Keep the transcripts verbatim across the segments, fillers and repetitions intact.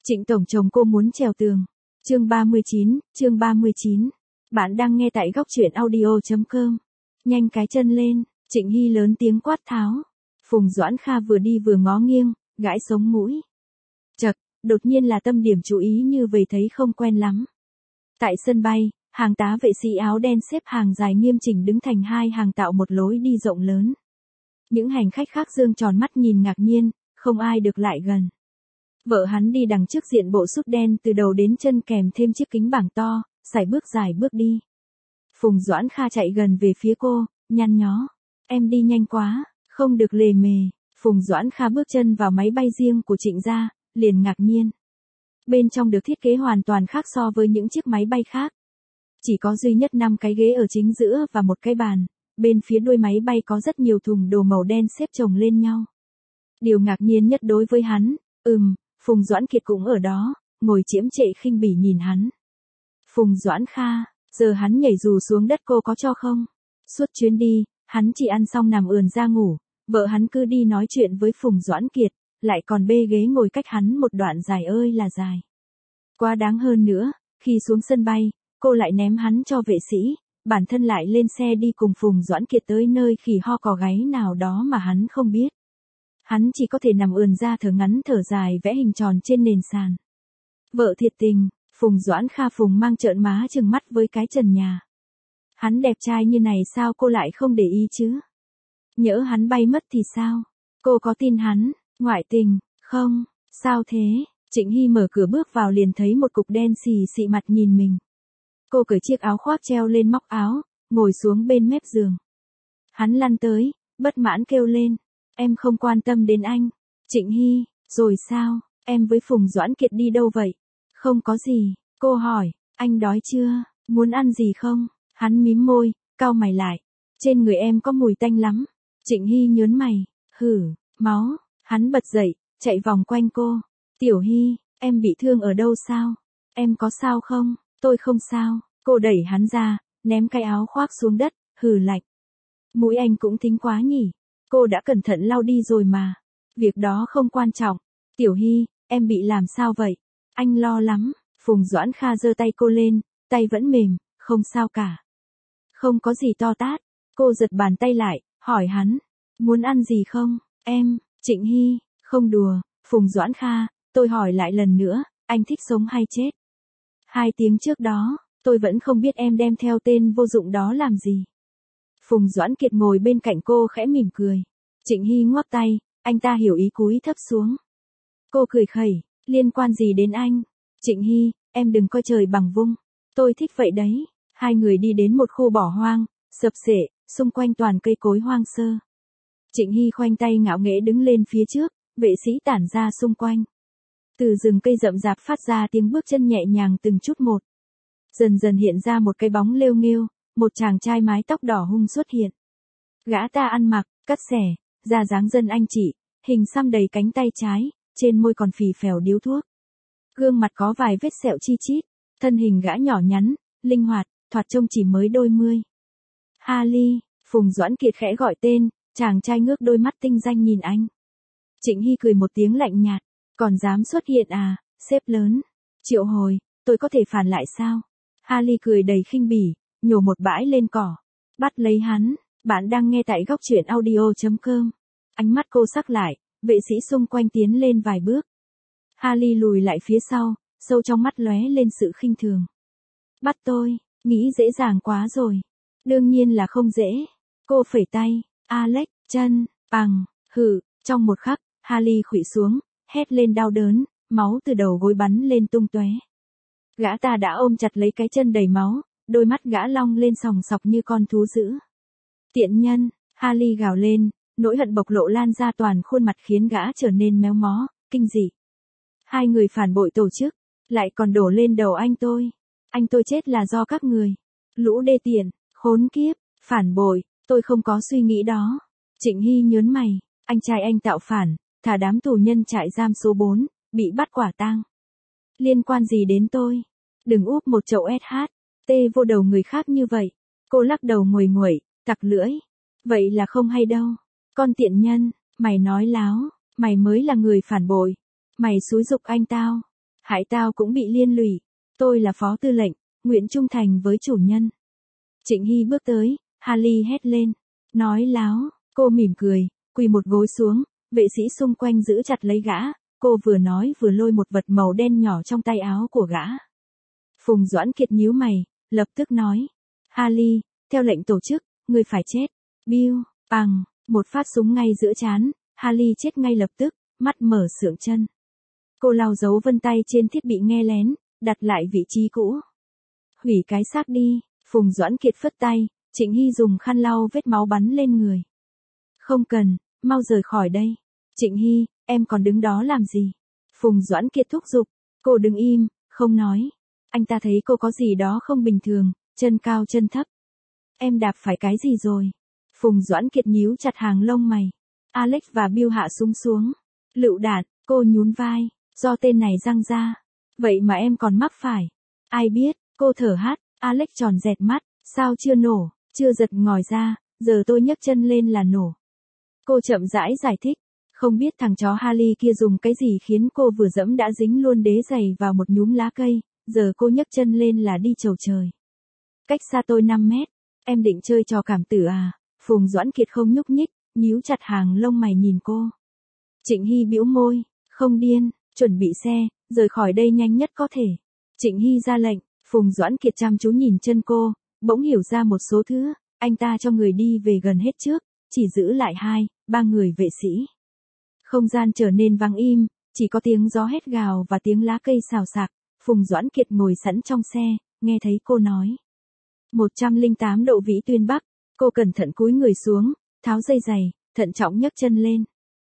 Trịnh tổng chồng cô muốn trèo tường. Chương ba mươi chín, chương ba mươi chín. Bạn đang nghe tại góc truyện audio chấm com. Nhanh cái chân lên, Trịnh Hy lớn tiếng quát tháo. Phùng Doãn Kha vừa đi vừa ngó nghiêng, gãi sống mũi. Chậc, đột nhiên là tâm điểm chú ý như vậy thấy không quen lắm. Tại sân bay, hàng tá vệ sĩ áo đen xếp hàng dài nghiêm chỉnh đứng thành hai hàng tạo một lối đi rộng lớn. Những hành khách khác giương tròn mắt nhìn ngạc nhiên, không ai được lại gần. Vợ hắn đi đằng trước diện bộ sút đen từ đầu đến chân kèm thêm chiếc kính bảng to, sải bước dài bước đi. Phùng Doãn Kha chạy gần về phía cô, nhăn nhó. Em đi nhanh quá, không được lề mề. Phùng Doãn Kha bước chân vào máy bay riêng của Trịnh gia, liền ngạc nhiên. Bên trong được thiết kế hoàn toàn khác so với những chiếc máy bay khác. Chỉ có duy nhất năm cái ghế ở chính giữa và một cái bàn. Bên phía đuôi máy bay có rất nhiều thùng đồ màu đen xếp chồng lên nhau. Điều ngạc nhiên nhất đối với hắn, ừm, Phùng Doãn Kiệt cũng ở đó, ngồi chiếm trệ khinh bỉ nhìn hắn. Phùng Doãn Kha, giờ hắn nhảy dù xuống đất cô có cho không? Suốt chuyến đi, hắn chỉ ăn xong nằm ườn ra ngủ, vợ hắn cứ đi nói chuyện với Phùng Doãn Kiệt, lại còn bê ghế ngồi cách hắn một đoạn dài ơi là dài. Quá đáng hơn nữa, khi xuống sân bay, cô lại ném hắn cho vệ sĩ, bản thân lại lên xe đi cùng Phùng Doãn Kiệt tới nơi khỉ ho cò gáy nào đó mà hắn không biết. Hắn chỉ có thể nằm ườn ra thở ngắn thở dài vẽ hình tròn trên nền sàn. Vợ thiệt tình, Phùng Doãn Kha Phùng mang trợn má trừng mắt với cái trần nhà. Hắn đẹp trai như này sao cô lại không để ý chứ? Nhỡ hắn bay mất thì sao? Cô có tin hắn, ngoại tình, không? Sao thế? Trịnh Hy mở cửa bước vào liền thấy một cục đen xì xị mặt nhìn mình. Cô cởi chiếc áo khoác treo lên móc áo, ngồi xuống bên mép giường. Hắn lăn tới, bất mãn kêu lên. Em không quan tâm đến anh. Trịnh Hy, rồi sao, em với Phùng Doãn Kiệt đi đâu vậy? Không có gì, cô hỏi, anh đói chưa, muốn ăn gì không? Hắn mím môi, cau mày lại. Trên người em có mùi tanh lắm. Trịnh Hy nhớn mày, hử, máu. Hắn bật dậy, chạy vòng quanh cô. Tiểu Hy, em bị thương ở đâu sao? Em có sao không? Tôi không sao. Cô đẩy hắn ra, ném cái áo khoác xuống đất, hừ lạnh. Mũi anh cũng thính quá nhỉ. Cô đã cẩn thận lau đi rồi mà. Việc đó không quan trọng. Tiểu Hy, em bị làm sao vậy? Anh lo lắm. Phùng Doãn Kha giơ tay cô lên, tay vẫn mềm, không sao cả. Không có gì to tát. Cô giật bàn tay lại, hỏi hắn. Muốn ăn gì không? Em, Trịnh Hy, không đùa. Phùng Doãn Kha, tôi hỏi lại lần nữa, anh thích sống hay chết? Hai tiếng trước đó, tôi vẫn không biết em đem theo tên vô dụng đó làm gì. Phùng Doãn Kiệt ngồi bên cạnh cô khẽ mỉm cười. Trịnh Hy ngoắc tay, anh ta hiểu ý cúi thấp xuống. Cô cười khẩy, liên quan gì đến anh? Trịnh Hy, em đừng coi trời bằng vung. Tôi thích vậy đấy. Hai người đi đến một khu bỏ hoang, sập xệ, xung quanh toàn cây cối hoang sơ. Trịnh Hy khoanh tay ngạo nghễ đứng lên phía trước, vệ sĩ tản ra xung quanh. Từ rừng cây rậm rạp phát ra tiếng bước chân nhẹ nhàng từng chút một. Dần dần hiện ra một cái bóng lêu nghêu. Một chàng trai mái tóc đỏ hung xuất hiện. Gã ta ăn mặc, cắt xẻ, da dáng dân anh chị, hình xăm đầy cánh tay trái, trên môi còn phì phèo điếu thuốc. Gương mặt có vài vết sẹo chi chít, thân hình gã nhỏ nhắn, linh hoạt, thoạt trông chỉ mới đôi mươi. Harley, Phùng Doãn Kiệt khẽ gọi tên, chàng trai ngước đôi mắt tinh danh nhìn anh. Trịnh Hy cười một tiếng lạnh nhạt, còn dám xuất hiện à, sếp lớn. Triệu hồi, tôi có thể phản lại sao? Harley cười đầy khinh bỉ. Nhổ một bãi lên cỏ. Bắt lấy hắn. Bạn đang nghe tại góc truyện audio chấm com. Ánh mắt cô sắc lại. Vệ sĩ xung quanh tiến lên vài bước. Harley lùi lại phía sau. Sâu trong mắt lóe lên sự khinh thường. Bắt tôi. Nghĩ dễ dàng quá rồi. Đương nhiên là không dễ. Cô phẩy tay. Alex, chân, bằng, hử. Trong một khắc, Harley khuỵu xuống. Hét lên đau đớn. Máu từ đầu gối bắn lên tung tóe. Gã ta đã ôm chặt lấy cái chân đầy máu. Đôi mắt gã long lên sòng sọc như con thú dữ. Tiện nhân, Harley gào lên, nỗi hận bộc lộ lan ra toàn khuôn mặt khiến gã trở nên méo mó, kinh dị. Hai người phản bội tổ chức, lại còn đổ lên đầu anh tôi. Anh tôi chết là do các người. Lũ đê tiện, khốn kiếp, phản bội, tôi không có suy nghĩ đó. Trịnh Hy nhớn mày, anh trai anh tạo phản, thả đám tù nhân trại giam số bốn, bị bắt quả tang. Liên quan gì đến tôi? Đừng úp một chậu ét hát. Tê vô đầu người khác như vậy. Cô lắc đầu nguầy nguậy, tặc lưỡi. Vậy là không hay đâu. Con tiện nhân, mày nói láo, mày mới là người phản bội. Mày xúi giục anh tao. Hại tao cũng bị liên lụy. Tôi là phó tư lệnh, nguyện trung thành với chủ nhân. Trịnh Hy bước tới, Harley hét lên. Nói láo, cô mỉm cười, quỳ một gối xuống, vệ sĩ xung quanh giữ chặt lấy gã, cô vừa nói vừa lôi một vật màu đen nhỏ trong tay áo của gã. Phùng Doãn Kiệt nhíu mày, lập tức nói. Harley, theo lệnh tổ chức, ngươi phải chết. Bill, bằng, một phát súng ngay giữa trán, Harley chết ngay lập tức, mắt mở sượng chân. Cô lau dấu vân tay trên thiết bị nghe lén, đặt lại vị trí cũ. Hủy cái xác đi, Phùng Doãn Kiệt phất tay, Trịnh Hy dùng khăn lau vết máu bắn lên người. Không cần, mau rời khỏi đây. Trịnh Hy, em còn đứng đó làm gì? Phùng Doãn Kiệt thúc giục, cô đứng im, không nói. Anh ta thấy cô có gì đó không bình thường, chân cao chân thấp. Em đạp phải cái gì rồi? Phùng Doãn Kiệt nhíu chặt hàng lông mày. Alex và Bill hạ súng xuống. Lựu đạn, cô nhún vai, do tên này giăng ra. Vậy mà em còn mắc phải. Ai biết, cô thở hắt, Alex tròn dẹt mắt, sao chưa nổ, chưa giật ngòi ra, giờ tôi nhấc chân lên là nổ. Cô chậm rãi giải thích, không biết thằng chó Harley kia dùng cái gì khiến cô vừa dẫm đã dính luôn đế giày vào một nhúm lá cây, giờ cô nhấc chân lên là đi chầu trời. Cách xa tôi năm mét, em định chơi trò cảm tử à? Phùng Doãn Kiệt không nhúc nhích, nhíu chặt hàng lông mày nhìn cô. Trịnh Hy bĩu môi, không điên, chuẩn bị xe, rời khỏi đây nhanh nhất có thể. Trịnh Hy ra lệnh, Phùng Doãn Kiệt chăm chú nhìn chân cô, bỗng hiểu ra một số thứ, anh ta cho người đi về gần hết trước, chỉ giữ lại hai, ba người vệ sĩ. Không gian trở nên vắng im, chỉ có tiếng gió hét gào và tiếng lá cây xào xạc. Phùng Doãn Kiệt ngồi sẵn trong xe, nghe thấy cô nói. một trăm lẻ tám độ vĩ tuyên bắc, cô cẩn thận cúi người xuống, tháo dây giày, thận trọng nhấc chân lên.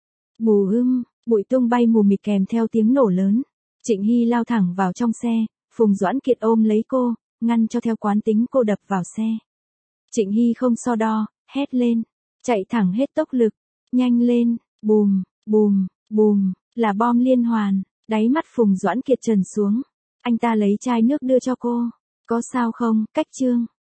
Bù hưng, bụi tung bay mù mịt kèm theo tiếng nổ lớn. Trịnh Hy lao thẳng vào trong xe, Phùng Doãn Kiệt ôm lấy cô, ngăn cho theo quán tính cô đập vào xe. Trịnh Hy không so đo, hét lên, chạy thẳng hết tốc lực, nhanh lên, bùm, bùm, bùm, là bom liên hoàn, đáy mắt Phùng Doãn Kiệt trần xuống. Anh ta lấy chai nước đưa cho cô, có sao không, Cách Trương?